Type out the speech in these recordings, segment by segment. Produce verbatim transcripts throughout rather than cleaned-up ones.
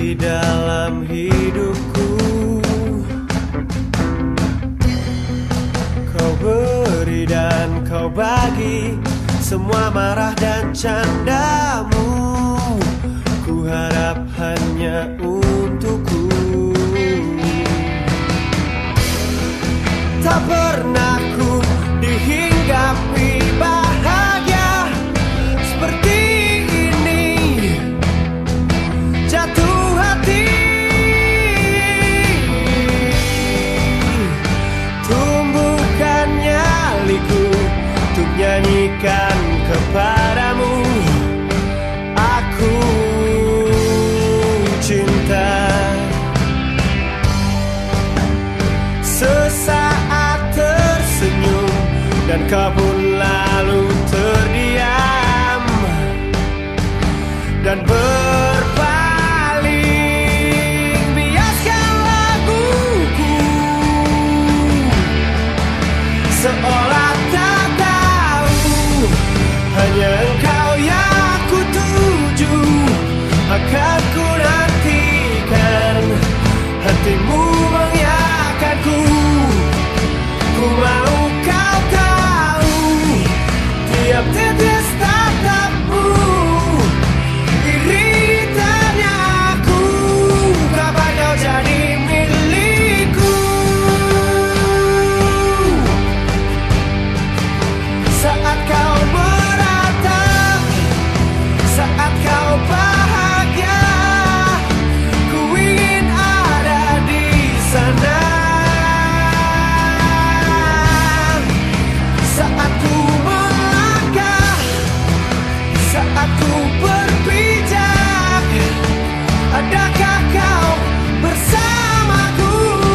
di dalam hidupku. Kau beri dan kau bagi semua marah dan candamu. Ku harap hanya untukku. Tak pernah ku dihinggapi bahagia seperti ini. Jatuh hati, tumbuhkan nyaliku untuk nyanyikan kepadamu. Aku cinta. Sesaat tersenyum dan kau pun lalu terdiam dan berpaling. Biaskan laguku seolah tak tahu, hanya engkau yang ku tuju. Akan ku nantikan hatimu mengiyakanku. Ku mau kau tahu tiap tetes tatapmu. Iritannya aku kapan kau jadi milikku. Saat kau meratap, saat kau bahagia, ku ingin ada di sana. Saat ku melangkah, saat ku berpijak, adakah kau bersamaku?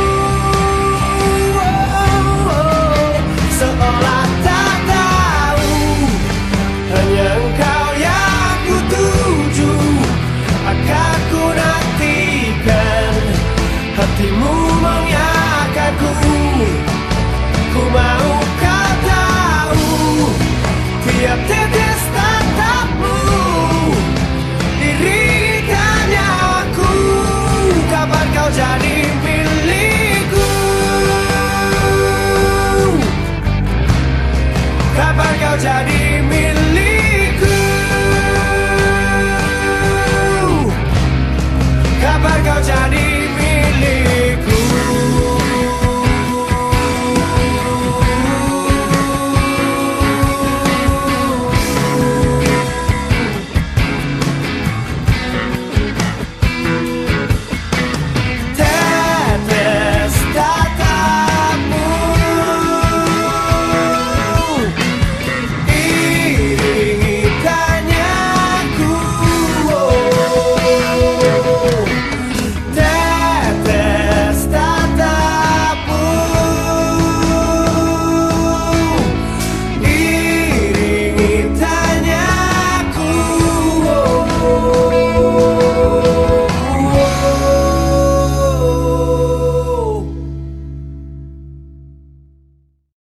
Oh, oh, seolah tak tahu, hanya engkau yang ku tuju. Akan ku nantikan hatimu